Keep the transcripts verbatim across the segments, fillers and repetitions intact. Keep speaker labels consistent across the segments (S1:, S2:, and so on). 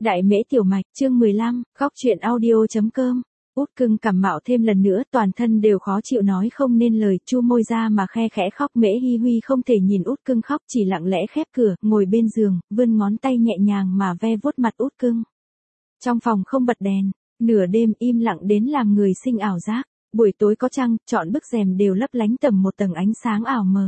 S1: Đại Mễ Tiểu Mạch, chương mười lăm, góc truyện audio.com. Út Cưng cảm mạo thêm lần nữa, toàn thân đều khó chịu nói không nên lời, chu môi ra mà khe khẽ khóc. Mễ Hi Huy không thể nhìn Út Cưng khóc, chỉ lặng lẽ khép cửa, ngồi bên giường, vươn ngón tay nhẹ nhàng mà ve vuốt mặt Út Cưng. Trong phòng không bật đèn, nửa đêm im lặng đến làm người sinh ảo giác. Buổi tối có trăng, trọn bức rèm đều lấp lánh tầm một tầng ánh sáng ảo mờ.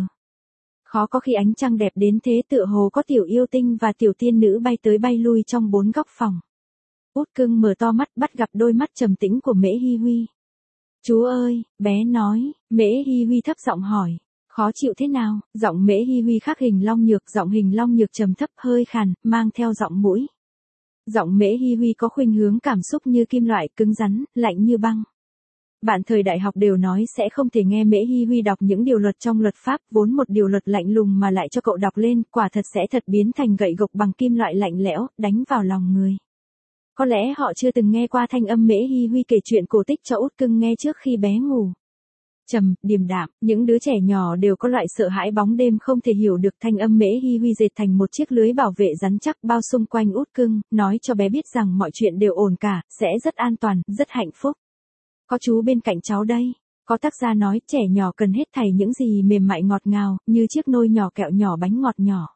S1: Khó có khi ánh trăng đẹp đến thế, tựa hồ có tiểu yêu tinh và tiểu tiên nữ bay tới bay lui trong bốn góc phòng. Út Cưng mở to mắt, bắt gặp đôi mắt trầm tĩnh của Mễ Hi Huy. Chú ơi, bé nói. Mễ Hi Huy thấp giọng hỏi. Khó chịu thế nào? Giọng Mễ Hi Huy khác Hình Long Nhược, giọng Hình Long Nhược trầm thấp hơi khàn, mang theo giọng mũi. Giọng Mễ Hi Huy có khuynh hướng cảm xúc như kim loại, cứng rắn, lạnh như băng. Bạn thời đại học đều nói sẽ không thể nghe Mễ Hi Huy đọc những điều luật trong luật pháp, vốn một điều luật lạnh lùng mà lại cho cậu đọc lên, quả thật sẽ thật biến thành gậy gộc bằng kim loại lạnh lẽo, đánh vào lòng người. Có lẽ họ chưa từng nghe qua thanh âm Mễ Hi Huy kể chuyện cổ tích cho Út Cưng nghe trước khi bé ngủ. Trầm, điềm đạm, những đứa trẻ nhỏ đều có loại sợ hãi bóng đêm không thể hiểu được. Thanh âm Mễ Hi Huy dệt thành một chiếc lưới bảo vệ rắn chắc bao xung quanh Út Cưng, nói cho bé biết rằng mọi chuyện đều ổn cả, sẽ rất an toàn, rất hạnh phúc. Có chú bên cạnh cháu đây. Có tác gia nói trẻ nhỏ cần hết thảy những gì mềm mại ngọt ngào, như chiếc nôi nhỏ, kẹo nhỏ, bánh ngọt nhỏ.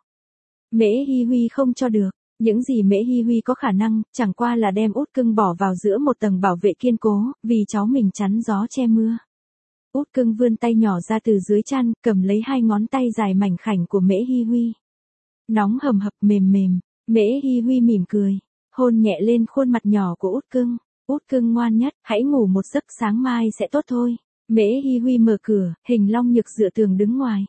S1: Mễ Hi Huy không cho được. Những gì Mễ Hi Huy có khả năng, chẳng qua là đem Út Cưng bỏ vào giữa một tầng bảo vệ kiên cố, vì cháu mình chắn gió che mưa. Út Cưng vươn tay nhỏ ra từ dưới chăn, cầm lấy hai ngón tay dài mảnh khảnh của Mễ Hi Huy. Nóng hầm hập mềm mềm, Mễ Hi Huy mỉm cười, hôn nhẹ lên khuôn mặt nhỏ của Út Cưng. Út Cưng ngoan nhất, hãy ngủ một giấc, sáng mai sẽ tốt thôi. Mễ Hi Huy mở cửa, Hình Long Nhược dựa tường đứng ngoài.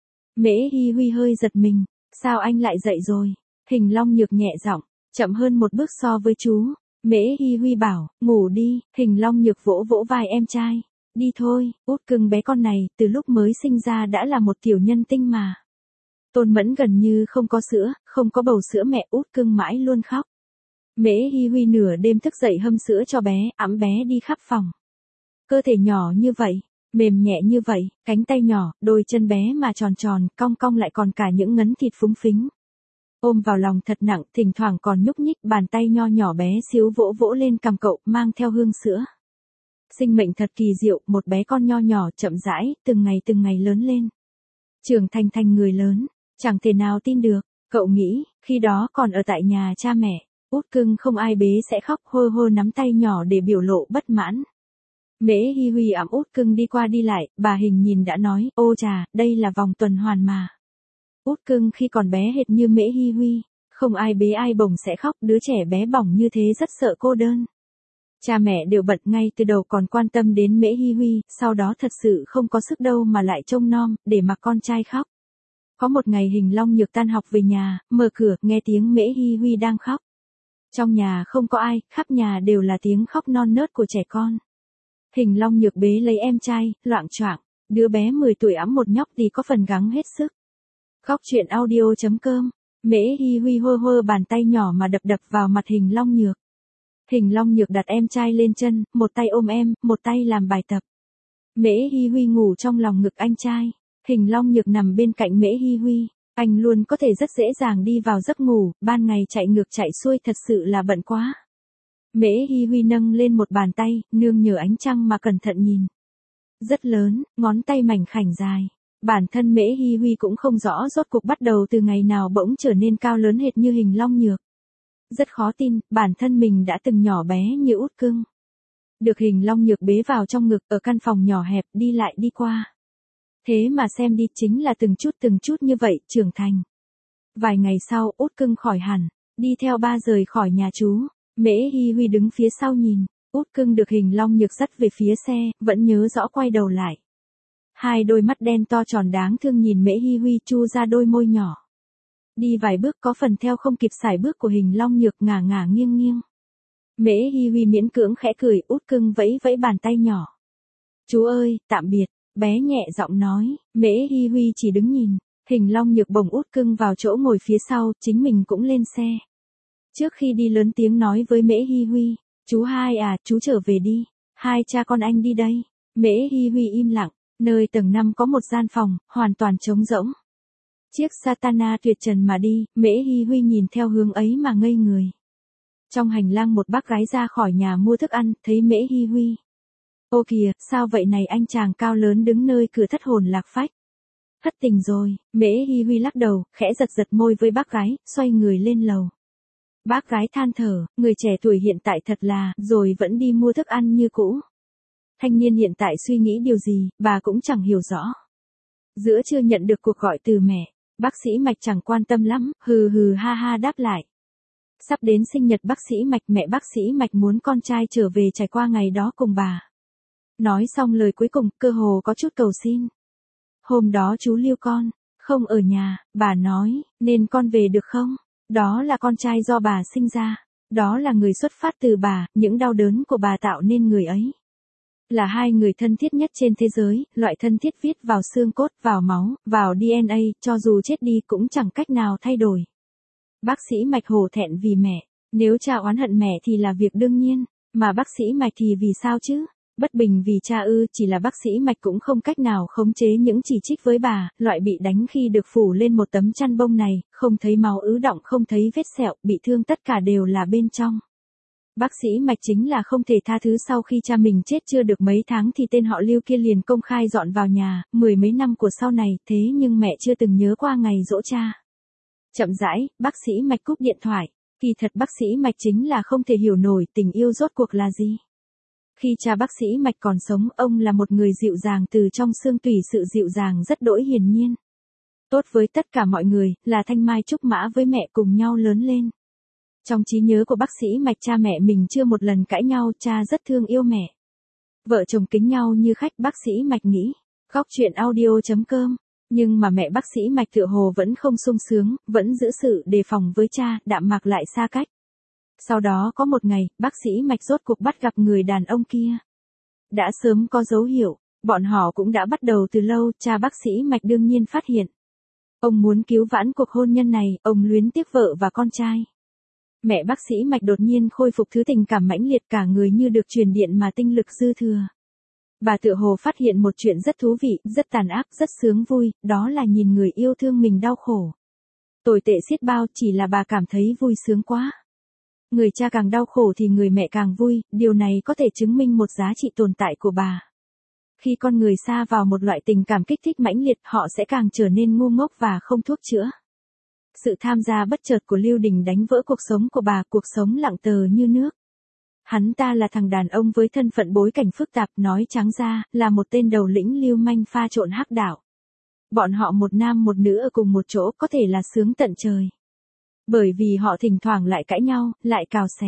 S1: Mễ Hi Huy hơi giật mình, sao anh lại dậy rồi? Hình Long Nhược nhẹ giọng, chậm hơn một bước so với chú. Mễ Hi Huy bảo, ngủ đi. Hình Long Nhược vỗ vỗ vai em trai. Đi thôi. Út Cưng bé con này, từ lúc mới sinh ra đã là một tiểu nhân tinh mà. Tôn Mẫn gần như không có sữa, không có bầu sữa mẹ, Út Cưng mãi luôn khóc. Mễ Hi Huy nửa đêm thức dậy hâm sữa cho bé, ẵm bé đi khắp phòng. Cơ thể nhỏ như vậy, mềm nhẹ như vậy, cánh tay nhỏ, đôi chân bé mà tròn tròn, cong cong lại còn cả những ngấn thịt phúng phính. Ôm vào lòng thật nặng, thỉnh thoảng còn nhúc nhích, bàn tay nho nhỏ bé xíu vỗ vỗ lên cằm cậu, mang theo hương sữa. Sinh mệnh thật kỳ diệu, một bé con nho nhỏ chậm rãi, từng ngày từng ngày lớn lên. Trưởng thành thành người lớn, chẳng thể nào tin được, cậu nghĩ, khi đó còn ở tại nhà cha mẹ. Út Cưng không ai bế sẽ khóc, hô hô nắm tay nhỏ để biểu lộ bất mãn. Mễ Hi Huy ẵm Út Cưng đi qua đi lại, bà Hình nhìn đã nói, ô chà, đây là vòng tuần hoàn mà. Út Cưng khi còn bé hệt như Mễ Hi Huy, không ai bế ai bồng sẽ khóc, đứa trẻ bé bỏng như thế rất sợ cô đơn. Cha mẹ đều bận ngay từ đầu còn quan tâm đến Mễ Hi Huy, sau đó thật sự không có sức đâu mà lại trông nom, để mặc con trai khóc. Có một ngày Hình Long Nhược tan học về nhà, mở cửa, nghe tiếng Mễ Hi Huy đang khóc. Trong nhà không có ai, khắp nhà đều là tiếng khóc non nớt của trẻ con. Hình Long Nhược bế lấy em trai, loạng choạng, đứa bé mười tuổi ẵm một nhóc thì có phần gắng hết sức. Góc truyện audio.com. Mễ Hi Huy hơ hơ bàn tay nhỏ mà đập đập vào mặt Hình Long Nhược. Hình Long Nhược đặt em trai lên chân, một tay ôm em, một tay làm bài tập. Mễ Hi Huy ngủ trong lòng ngực anh trai. Hình Long Nhược nằm bên cạnh Mễ Hi Huy. Anh luôn có thể rất dễ dàng đi vào giấc ngủ, ban ngày chạy ngược chạy xuôi thật sự là bận quá. Mễ Hi Huy nâng lên một bàn tay, nương nhờ ánh trăng mà cẩn thận nhìn. Rất lớn, ngón tay mảnh khảnh dài. Bản thân Mễ Hi Huy cũng không rõ rốt cuộc bắt đầu từ ngày nào bỗng trở nên cao lớn hệt như Hình Long Nhược. Rất khó tin, bản thân mình đã từng nhỏ bé như Út Cưng. Được Hình Long Nhược bế vào trong ngực ở căn phòng nhỏ hẹp, đi lại đi qua. Thế mà xem đi chính là từng chút từng chút như vậy, trưởng thành. Vài ngày sau, Út Cưng khỏi hẳn, đi theo ba rời khỏi nhà chú. Mễ Hi Huy đứng phía sau nhìn, Út Cưng được Hình Long Nhược dắt về phía xe, vẫn nhớ rõ quay đầu lại. Hai đôi mắt đen to tròn đáng thương nhìn Mễ Hi Huy, chu ra đôi môi nhỏ. Đi vài bước có phần theo không kịp sải bước của Hình Long Nhược, ngả ngả nghiêng nghiêng. Mễ Hi Huy miễn cưỡng khẽ cười, Út Cưng vẫy vẫy bàn tay nhỏ. Chú ơi, tạm biệt. Bé nhẹ giọng nói. Mễ Hi Huy chỉ đứng nhìn. Hình Long Nhược bồng Út Cưng vào chỗ ngồi phía sau, chính mình cũng lên xe. Trước khi đi lớn tiếng nói với Mễ Hi Huy, chú hai à, chú trở về đi. Hai cha con anh đi đây. Mễ Hi Huy im lặng. Nơi tầng năm có một gian phòng, hoàn toàn trống rỗng. Chiếc Satana tuyệt trần mà đi, Mễ Hi Huy nhìn theo hướng ấy mà ngây người. Trong hành lang một bác gái ra khỏi nhà mua thức ăn, thấy Mễ Hi Huy. Ô kìa, sao vậy này, anh chàng cao lớn đứng nơi cửa thất hồn lạc phách. Thất tình rồi, Mễ Hi Huy lắc đầu, khẽ giật giật môi với bác gái, xoay người lên lầu. Bác gái than thở, người trẻ tuổi hiện tại thật là, rồi vẫn đi mua thức ăn như cũ. Thanh niên hiện tại suy nghĩ điều gì, bà cũng chẳng hiểu rõ. Giữa chưa nhận được cuộc gọi từ mẹ, bác sĩ Mạch chẳng quan tâm lắm, hừ hừ ha ha đáp lại. Sắp đến sinh nhật bác sĩ Mạch, mẹ bác sĩ Mạch muốn con trai trở về trải qua ngày đó cùng bà. Nói xong lời cuối cùng, cơ hồ có chút cầu xin. Hôm đó chú Lưu con, không ở nhà, bà nói, nên con về được không? Đó là con trai do bà sinh ra. Đó là người xuất phát từ bà, những đau đớn của bà tạo nên người ấy. Là hai người thân thiết nhất trên thế giới, loại thân thiết viết vào xương cốt, vào máu, vào đê en a, cho dù chết đi cũng chẳng cách nào thay đổi. Bác sĩ Mạch hổ thẹn vì mẹ, nếu cha oán hận mẹ thì là việc đương nhiên, mà bác sĩ Mạch thì vì sao chứ? Bất bình vì cha ư, chỉ là bác sĩ Mạch cũng không cách nào khống chế những chỉ trích với bà, loại bị đánh khi được phủ lên một tấm chăn bông này, không thấy máu ứ đọng, không thấy vết sẹo, bị thương tất cả đều là bên trong. Bác sĩ Mạch chính là không thể tha thứ, sau khi cha mình chết chưa được mấy tháng thì tên họ Lưu kia liền công khai dọn vào nhà, mười mấy năm của sau này, thế nhưng mẹ chưa từng nhớ qua ngày giỗ cha. Chậm rãi, bác sĩ Mạch cúp điện thoại, kỳ thật bác sĩ Mạch chính là không thể hiểu nổi tình yêu rốt cuộc là gì. Khi cha bác sĩ Mạch còn sống, ông là một người dịu dàng từ trong xương tủy, sự dịu dàng rất đỗi hiển nhiên. Tốt với tất cả mọi người, là thanh mai trúc mã với mẹ cùng nhau lớn lên. Trong trí nhớ của bác sĩ Mạch, cha mẹ mình chưa một lần cãi nhau, cha rất thương yêu mẹ. Vợ chồng kính nhau như khách, bác sĩ Mạch nghĩ. Góc chuyện audio chấm com. Nhưng mà mẹ bác sĩ Mạch tựa hồ vẫn không sung sướng, vẫn giữ sự đề phòng với cha, đạm mạc lại xa cách. Sau đó có một ngày, bác sĩ Mạch rốt cuộc bắt gặp người đàn ông kia. Đã sớm có dấu hiệu, bọn họ cũng đã bắt đầu từ lâu, cha bác sĩ Mạch đương nhiên phát hiện. Ông muốn cứu vãn cuộc hôn nhân này, ông luyến tiếc vợ và con trai. Mẹ bác sĩ Mạch đột nhiên khôi phục thứ tình cảm mãnh liệt, cả người như được truyền điện mà tinh lực dư thừa. Bà tựa hồ phát hiện một chuyện rất thú vị, rất tàn ác, rất sướng vui, đó là nhìn người yêu thương mình đau khổ. Tồi tệ xiết bao, chỉ là bà cảm thấy vui sướng quá. Người cha càng đau khổ thì người mẹ càng vui, điều này có thể chứng minh một giá trị tồn tại của bà. Khi con người sa vào một loại tình cảm kích thích mãnh liệt, họ sẽ càng trở nên ngu ngốc và không thuốc chữa. Sự tham gia bất chợt của Lưu Đình đánh vỡ cuộc sống của bà, cuộc sống lặng tờ như nước. Hắn ta là thằng đàn ông với thân phận bối cảnh phức tạp, nói trắng ra, là một tên đầu lĩnh lưu manh pha trộn hắc đạo. Bọn họ một nam một nữ ở cùng một chỗ, có thể là sướng tận trời. Bởi vì họ thỉnh thoảng lại cãi nhau, lại cào xé.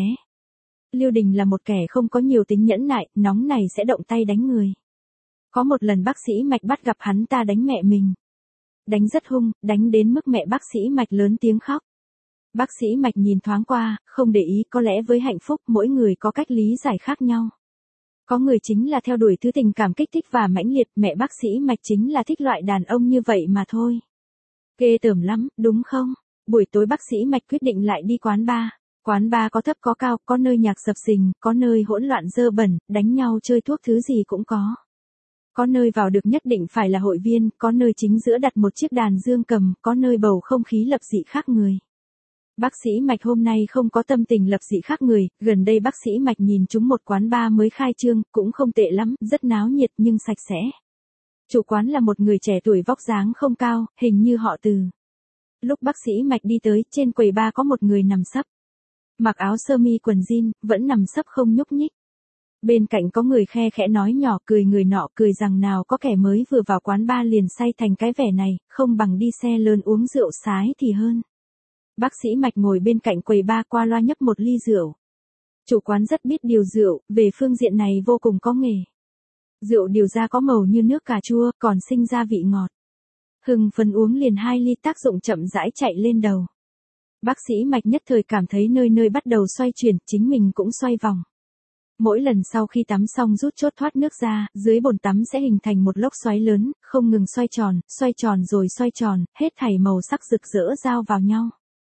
S1: Lưu Đình là một kẻ không có nhiều tính nhẫn nại, nóng này sẽ động tay đánh người. Có một lần bác sĩ Mạch bắt gặp hắn ta đánh mẹ mình. Đánh rất hung, đánh đến mức mẹ bác sĩ Mạch lớn tiếng khóc. Bác sĩ Mạch nhìn thoáng qua, không để ý, có lẽ với hạnh phúc mỗi người có cách lý giải khác nhau. Có người chính là theo đuổi thứ tình cảm kích thích và mãnh liệt, mẹ bác sĩ Mạch chính là thích loại đàn ông như vậy mà thôi. Ghê tởm lắm, đúng không? Buổi tối bác sĩ Mạch quyết định lại đi quán bar. Quán bar có thấp có cao, có nơi nhạc sập sình, có nơi hỗn loạn dơ bẩn, đánh nhau chơi thuốc thứ gì cũng có. Có nơi vào được nhất định phải là hội viên, có nơi chính giữa đặt một chiếc đàn dương cầm, có nơi bầu không khí lập dị khác người. Bác sĩ Mạch hôm nay không có tâm tình lập dị khác người, gần đây bác sĩ Mạch nhìn chúng một quán bar mới khai trương, cũng không tệ lắm, rất náo nhiệt nhưng sạch sẽ. Chủ quán là một người trẻ tuổi vóc dáng không cao, hình như họ Từ. Lúc bác sĩ Mạch đi tới, trên quầy bar có một người nằm sấp. Mặc áo sơ mi quần jean, vẫn nằm sấp không nhúc nhích. Bên cạnh có người khe khẽ nói nhỏ, cười người nọ cười rằng nào có kẻ mới vừa vào quán bar liền say thành cái vẻ này, không bằng đi xe lớn uống rượu sái thì hơn. Bác sĩ Mạch ngồi bên cạnh quầy bar qua loa nhấp một ly rượu. Chủ quán rất biết điều rượu, về phương diện này vô cùng có nghề. Rượu điều ra có màu như nước cà chua, còn sinh ra vị ngọt. Hừng phấn uống liền hai ly, tác dụng chậm rãi chạy lên đầu. Bác sĩ Mạch nhất thời cảm thấy nơi nơi bắt đầu xoay chuyển, chính mình cũng xoay vòng. Mỗi lần sau khi tắm xong rút chốt thoát nước ra, dưới bồn tắm sẽ hình thành một lốc xoáy lớn, không ngừng xoay tròn, xoay tròn rồi xoay tròn, hết thảy màu sắc rực rỡ giao vào nhau.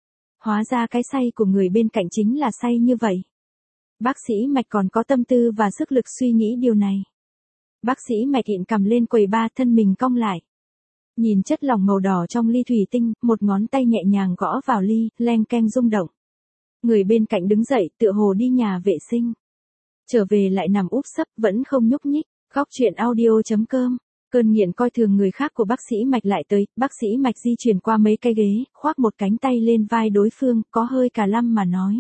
S1: Hóa ra cái say của người bên cạnh chính là say như vậy. Bác sĩ Mạch còn có tâm tư và sức lực suy nghĩ điều này. Bác sĩ Mạch hiện cầm lên quầy bar, thân mình cong lại. Nhìn chất lỏng màu đỏ trong ly thủy tinh, một ngón tay nhẹ nhàng gõ vào ly, leng keng rung động. Người bên cạnh đứng dậy, tựa hồ đi nhà vệ sinh. Trở về lại nằm úp sấp, vẫn không nhúc nhích. Góc chuyện audio chấm com. Cơn nghiện coi thường người khác của bác sĩ Mạch lại tới, bác sĩ Mạch di chuyển qua mấy cái ghế, khoác một cánh tay lên vai đối phương, có hơi cả lăm mà nói.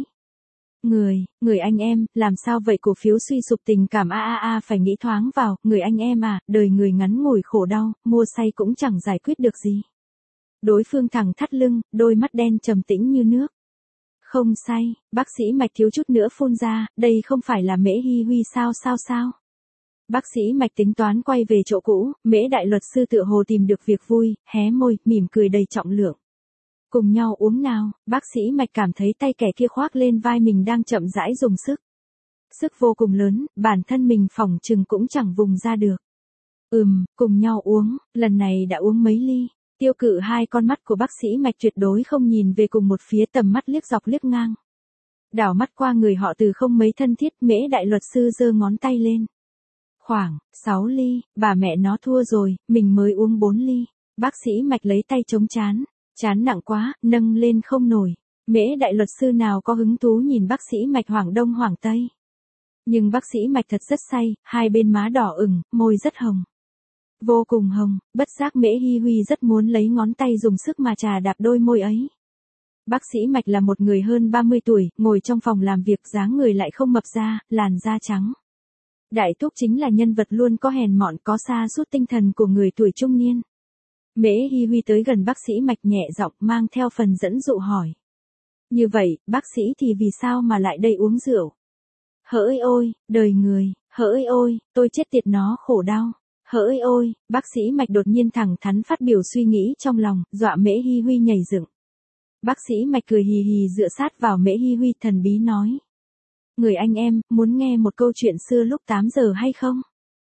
S1: Người, người anh em, làm sao vậy, cổ phiếu suy sụp tình cảm a a a phải nghĩ thoáng vào, người anh em à, đời người ngắn ngủi khổ đau, mua say cũng chẳng giải quyết được gì. Đối phương thẳng thắt lưng, đôi mắt đen trầm tĩnh như nước. Không say, bác sĩ Mạch thiếu chút nữa phun ra, đây không phải là Mễ Hi Huy sao sao sao. Bác sĩ Mạch tính toán quay về chỗ cũ, Mễ đại luật sư tựa hồ tìm được việc vui, hé môi, mỉm cười đầy trọng lượng. Cùng nhau uống nào, bác sĩ Mạch cảm thấy tay kẻ kia khoác lên vai mình đang chậm rãi dùng sức. Sức vô cùng lớn, bản thân mình phỏng chừng cũng chẳng vùng ra được. Ừm, cùng nhau uống, lần này đã uống mấy ly. Tiêu Cự hai con mắt của bác sĩ Mạch tuyệt đối không nhìn về cùng một phía, tầm mắt liếc dọc liếc ngang. Đảo mắt qua người họ từ không mấy thân thiết, Mễ đại luật sư giơ ngón tay lên. Khoảng, sáu ly, bà mẹ nó thua rồi, mình mới uống bốn ly. Bác sĩ Mạch lấy tay chống chán, chán nặng quá, nâng lên không nổi. Mễ đại luật sư nào có hứng thú nhìn bác sĩ Mạch hoảng đông hoảng tây. Nhưng bác sĩ Mạch thật rất say, hai bên má đỏ ửng, môi rất hồng. Vô cùng hồng, bất giác Mễ Hi Huy rất muốn lấy ngón tay dùng sức mà chà đạp đôi môi ấy. Bác sĩ Mạch là một người hơn ba mươi tuổi, ngồi trong phòng làm việc, dáng người lại không mập ra, làn da trắng. Đại thúc chính là nhân vật luôn có hèn mọn, có sa sút tinh thần của người tuổi trung niên. Mễ Hi Huy tới gần bác sĩ Mạch nhẹ giọng, mang theo phần dẫn dụ hỏi. Như vậy, bác sĩ thì vì sao mà lại đây uống rượu? Hỡi ôi, đời người, hỡi ôi, tôi chết tiệt nó khổ đau. Hỡi ôi, bác sĩ Mạch đột nhiên thẳng thắn phát biểu suy nghĩ trong lòng, dọa Mễ Hi Huy nhảy dựng. Bác sĩ Mạch cười hì hì dựa sát vào Mễ Hi Huy, thần bí nói. Người anh em, muốn nghe một câu chuyện xưa lúc tám giờ hay không?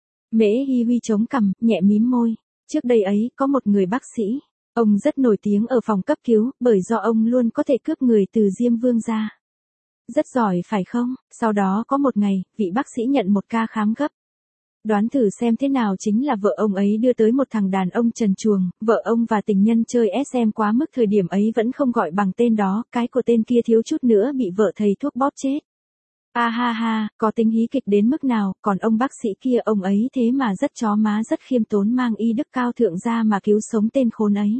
S1: Mễ Hi Huy chống cằm, nhẹ mím môi. Trước đây ấy, có một người bác sĩ. Ông rất nổi tiếng ở phòng cấp cứu, bởi do ông luôn có thể cướp người từ Diêm Vương ra. Rất giỏi phải không? Sau đó có một ngày, vị bác sĩ nhận một ca khám gấp. Đoán thử xem thế nào, chính là vợ ông ấy đưa tới một thằng đàn ông trần truồng, vợ ông và tình nhân chơi ét em quá mức, thời điểm ấy vẫn không gọi bằng tên đó, cái của tên kia thiếu chút nữa bị vợ thầy thuốc bóp chết. A ha ha, có tính hí kịch đến mức nào, còn ông bác sĩ kia ông ấy thế mà rất chó má, rất khiêm tốn, mang y đức cao thượng ra mà cứu sống tên khốn ấy.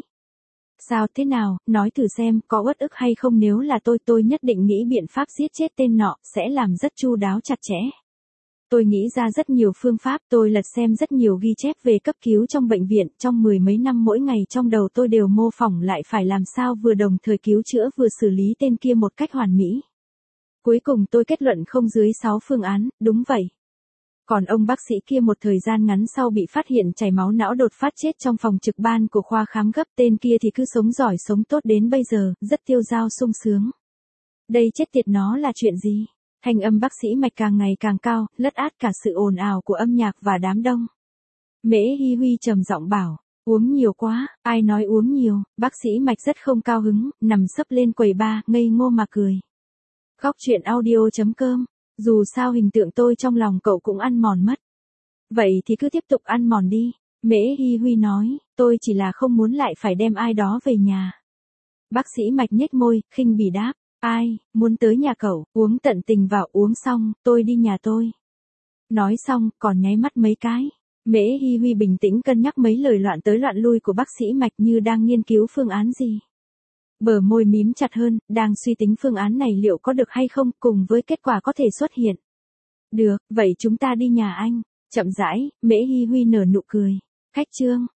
S1: Sao thế nào, nói thử xem, có uất ức hay không, nếu là tôi tôi nhất định nghĩ biện pháp giết chết tên nọ, sẽ làm rất chu đáo chặt chẽ. Tôi nghĩ ra rất nhiều phương pháp, tôi lật xem rất nhiều ghi chép về cấp cứu trong bệnh viện, trong mười mấy năm mỗi ngày trong đầu tôi đều mô phỏng lại phải làm sao vừa đồng thời cứu chữa vừa xử lý tên kia một cách hoàn mỹ. Cuối cùng tôi kết luận không dưới sáu phương án, đúng vậy. Còn ông bác sĩ kia một thời gian ngắn sau bị phát hiện chảy máu não đột phát chết trong phòng trực ban của khoa khám gấp, tên kia thì cứ sống giỏi sống tốt đến bây giờ, rất tiêu dao sung sướng. Đây chết tiệt nó là chuyện gì? Thanh âm bác sĩ Mạch càng ngày càng cao, lất át cả sự ồn ào của âm nhạc và đám đông. Mễ Hi Huy trầm giọng bảo, uống nhiều quá, ai nói uống nhiều, bác sĩ Mạch rất không cao hứng, nằm sấp lên quầy bar, ngây ngô mà cười. Góc chuyện audio chấm com, dù sao hình tượng tôi trong lòng cậu cũng ăn mòn mất. Vậy thì cứ tiếp tục ăn mòn đi, Mễ Hi Huy nói, tôi chỉ là không muốn lại phải đem ai đó về nhà. Bác sĩ Mạch nhếch môi, khinh bỉ đáp. Ai, muốn tới nhà cậu, uống tận tình vào, uống xong, tôi đi nhà tôi. Nói xong, còn nháy mắt mấy cái. Mễ Hi Huy bình tĩnh cân nhắc mấy lời loạn tới loạn lui của bác sĩ Mạch như đang nghiên cứu phương án gì. Bờ môi mím chặt hơn, đang suy tính phương án này liệu có được hay không, cùng với kết quả có thể xuất hiện. Được, vậy chúng ta đi nhà anh. Chậm rãi, Mễ Hi Huy nở nụ cười. Khách trương.